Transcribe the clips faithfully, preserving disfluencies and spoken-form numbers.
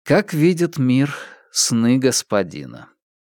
Как видит мир сны господина.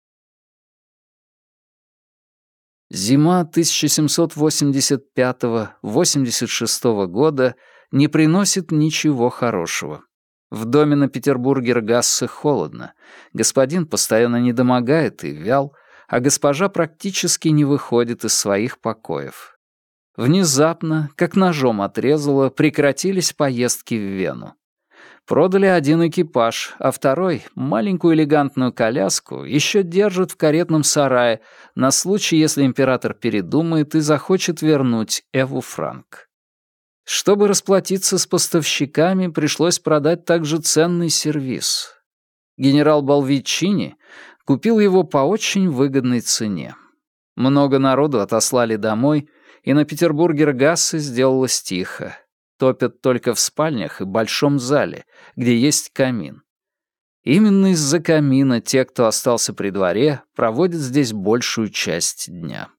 Зима тысяча семьсот восемьдесят пятого — восемьдесят шестого года не приносит ничего хорошего. В доме на Петербургер-Гассе холодно, господин постоянно недомогает и вял, а госпожа практически не выходит из своих покоев. Внезапно, как ножом отрезало, прекратились поездки в Вену. Продали один экипаж, а второй, маленькую элегантную коляску, еще держат в каретном сарае на случай, если император передумает и захочет вернуть Эву Франк. Чтобы расплатиться с поставщиками, пришлось продать также ценный сервиз. Генерал Балвиччини купил его по очень выгодной цене. Много народу отослали домой, и на Петербургер-Гассе сделалось тихо. Топят только в спальнях и большом зале, где есть камин. Именно из-за камина те, кто остался при дворе, проводят здесь большую часть дня.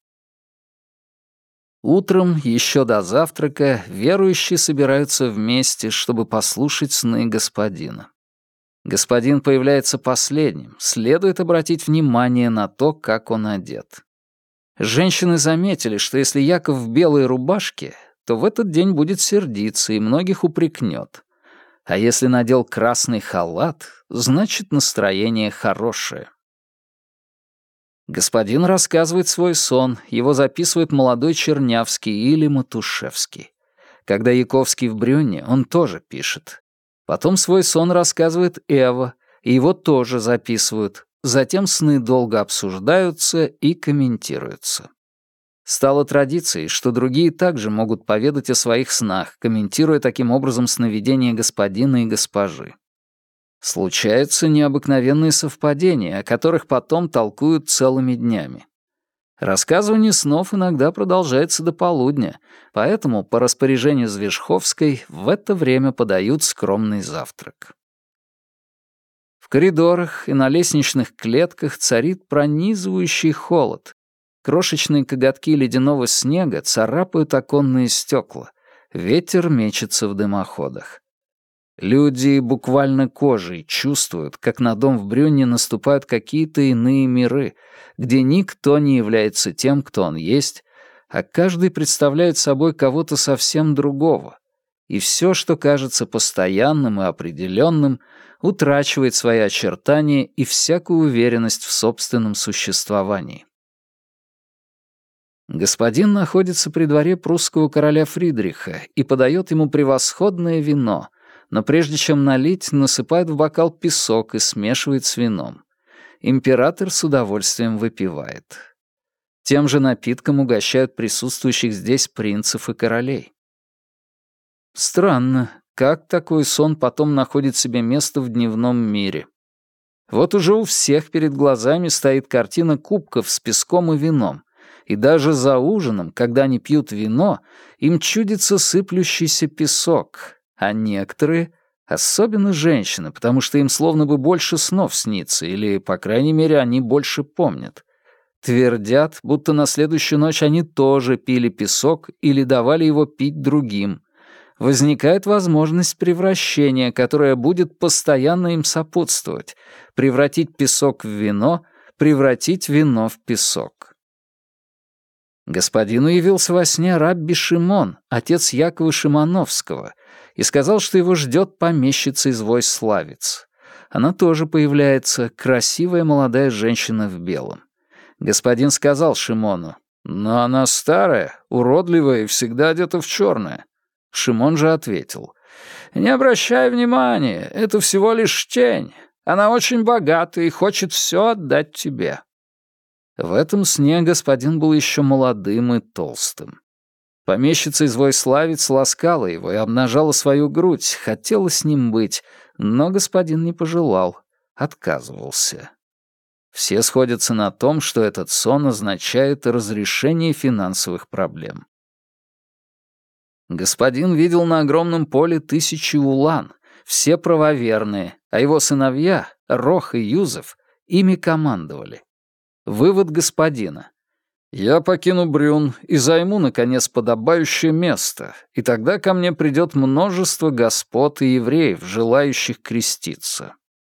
Утром, еще до завтрака, верующие собираются вместе, чтобы послушать сны господина. Господин появляется последним, следует обратить внимание на то, как он одет. Женщины заметили, что если Яков в белой рубашке, то в этот день будет сердиться и многих упрекнет. А если надел красный халат, значит, настроение хорошее. Господин рассказывает свой сон, его записывает молодой Чернявский или Матушевский. Когда Яковский в Брюнне, он тоже пишет. Потом свой сон рассказывает Эва, и его тоже записывают. Затем сны долго обсуждаются и комментируются. Стало традицией, что другие также могут поведать о своих снах, комментируя таким образом сновидения господина и госпожи. Случаются необыкновенные совпадения, о которых потом толкуют целыми днями. Рассказывание снов иногда продолжается до полудня, поэтому по распоряжению Звежховской в это время подают скромный завтрак. В коридорах и на лестничных клетках царит пронизывающий холод. Крошечные коготки ледяного снега царапают оконные стекла. Ветер мечется в дымоходах. Люди буквально кожей чувствуют, как на дом в Брюнне наступают какие-то иные миры, где никто не является тем, кто он есть, а каждый представляет собой кого-то совсем другого. И все, что кажется постоянным и определенным, утрачивает свои очертания и всякую уверенность в собственном существовании. Господин находится при дворе прусского короля Фридриха и подает ему превосходное вино, но прежде чем налить, насыпает в бокал песок и смешивает с вином. Император с удовольствием выпивает. Тем же напитком угощают присутствующих здесь принцев и королей. Странно, как такой сон потом находит себе место в дневном мире. Вот уже у всех перед глазами стоит картина кубков с песком и вином, и даже за ужином, когда они пьют вино, им чудится сыплющийся песок, а некоторые, особенно женщины, потому что им словно бы больше снов снится, или, по крайней мере, они больше помнят, твердят, будто на следующую ночь они тоже пили песок или давали его пить другим. Возникает возможность превращения, которая будет постоянно им сопутствовать, превратить песок в вино, превратить вино в песок. Господину явился во сне рабби Шимон, отец Якова Шимановского, и сказал, что его ждет помещица из Войславец. Она тоже появляется, красивая молодая женщина в белом. Господин сказал Шимону: «Но она старая, уродливая и всегда одета в черное». Шимон же ответил: «Не обращай внимания, это всего лишь тень. Она очень богата и хочет все отдать тебе». В этом сне господин был еще молодым и толстым. Помещица из Войславец ласкала его и обнажала свою грудь, хотела с ним быть, но господин не пожелал, отказывался. Все сходятся на том, что этот сон означает разрешение финансовых проблем. Господин видел на огромном поле тысячи улан, все правоверные, а его сыновья, Рох и Юзеф, ими командовали. Вывод господина: «Я покину Брюн и займу, наконец, подобающее место, и тогда ко мне придет множество господ и евреев, желающих креститься».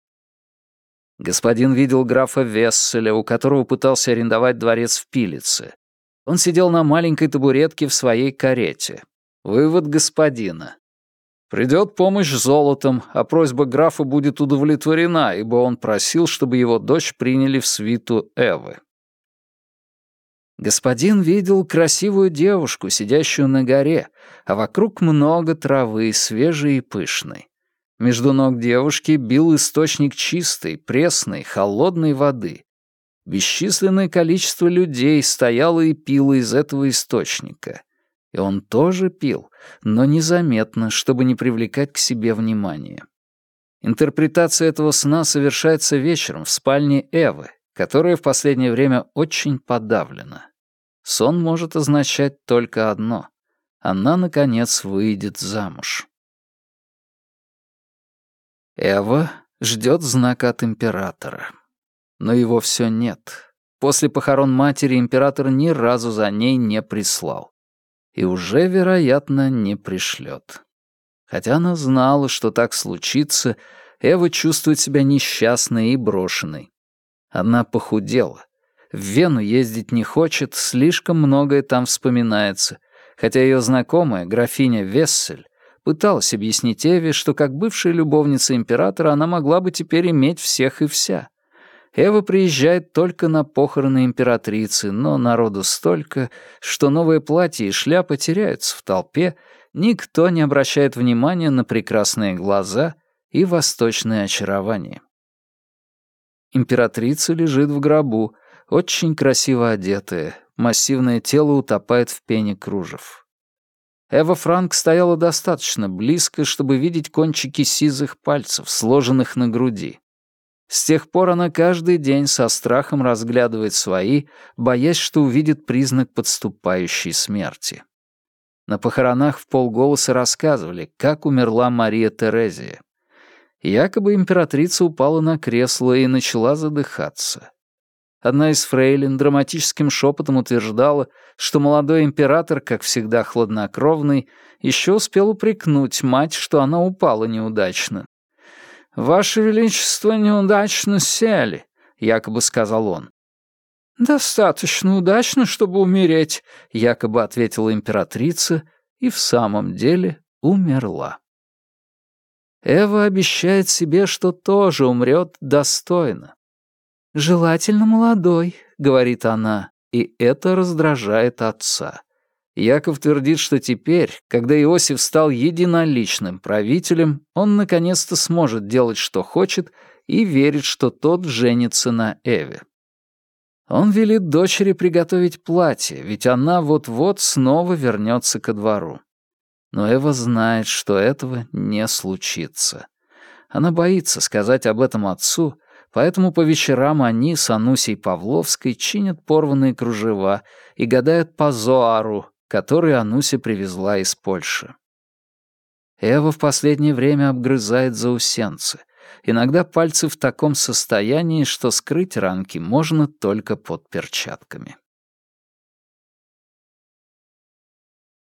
Господин видел графа Весселя, у которого пытался арендовать дворец в Пилице. Он сидел на маленькой табуретке в своей карете. Вывод господина. Придет помощь золотом, а просьба графа будет удовлетворена, ибо он просил, чтобы его дочь приняли в свиту Эвы. Господин видел красивую девушку, сидящую на горе, а вокруг много травы, свежей и пышной. Между ног девушки бил источник чистой, пресной, холодной воды. Бесчисленное количество людей стояло и пило из этого источника. И он тоже пил, но незаметно, чтобы не привлекать к себе внимания. Интерпретация этого сна совершается вечером в спальне Эвы, которая в последнее время очень подавлена. Сон может означать только одно — она, наконец, выйдет замуж. Эва ждет знака от императора. Но его все нет. После похорон матери император ни разу за ней не прислал. И уже, вероятно, не пришлет. Хотя она знала, что так случится, Эва чувствует себя несчастной и брошенной. Она похудела. В Вену ездить не хочет, слишком многое там вспоминается, хотя ее знакомая, графиня Вессель, пыталась объяснить Эве, что как бывшая любовница императора она могла бы теперь иметь всех и вся. Эва приезжает только на похороны императрицы, но народу столько, что новое платье и шляпа теряются в толпе, никто не обращает внимания на прекрасные глаза и восточное очарование. Императрица лежит в гробу, очень красиво одетая, массивное тело утопает в пене кружев. Эва Франк стояла достаточно близко, чтобы видеть кончики сизых пальцев, сложенных на груди. С тех пор она каждый день со страхом разглядывает свои, боясь, что увидит признак подступающей смерти. На похоронах вполголоса рассказывали, как умерла Мария Терезия. Якобы императрица упала на кресло и начала задыхаться. Одна из фрейлин драматическим шепотом утверждала, что молодой император, как всегда хладнокровный, еще успел упрекнуть мать, что она упала неудачно. «Ваше Величество неудачно сели», — якобы сказал он. «Достаточно удачно, чтобы умереть», — якобы ответила императрица, и в самом деле умерла. Эва обещает себе, что тоже умрет достойно. «Желательно молодой», — говорит она, и это раздражает отца. Яков твердит, что теперь, когда Иосиф стал единоличным правителем, он наконец-то сможет делать, что хочет, и верит, что тот женится на Эве. Он велит дочери приготовить платье, ведь она вот-вот снова вернется ко двору. Но Эва знает, что этого не случится. Она боится сказать об этом отцу, поэтому по вечерам они с Анусей Павловской чинят порванные кружева и гадают по зоару, который Ануся привезла из Польши. Эва в последнее время обгрызает заусенцы. Иногда пальцы в таком состоянии, что скрыть ранки можно только под перчатками.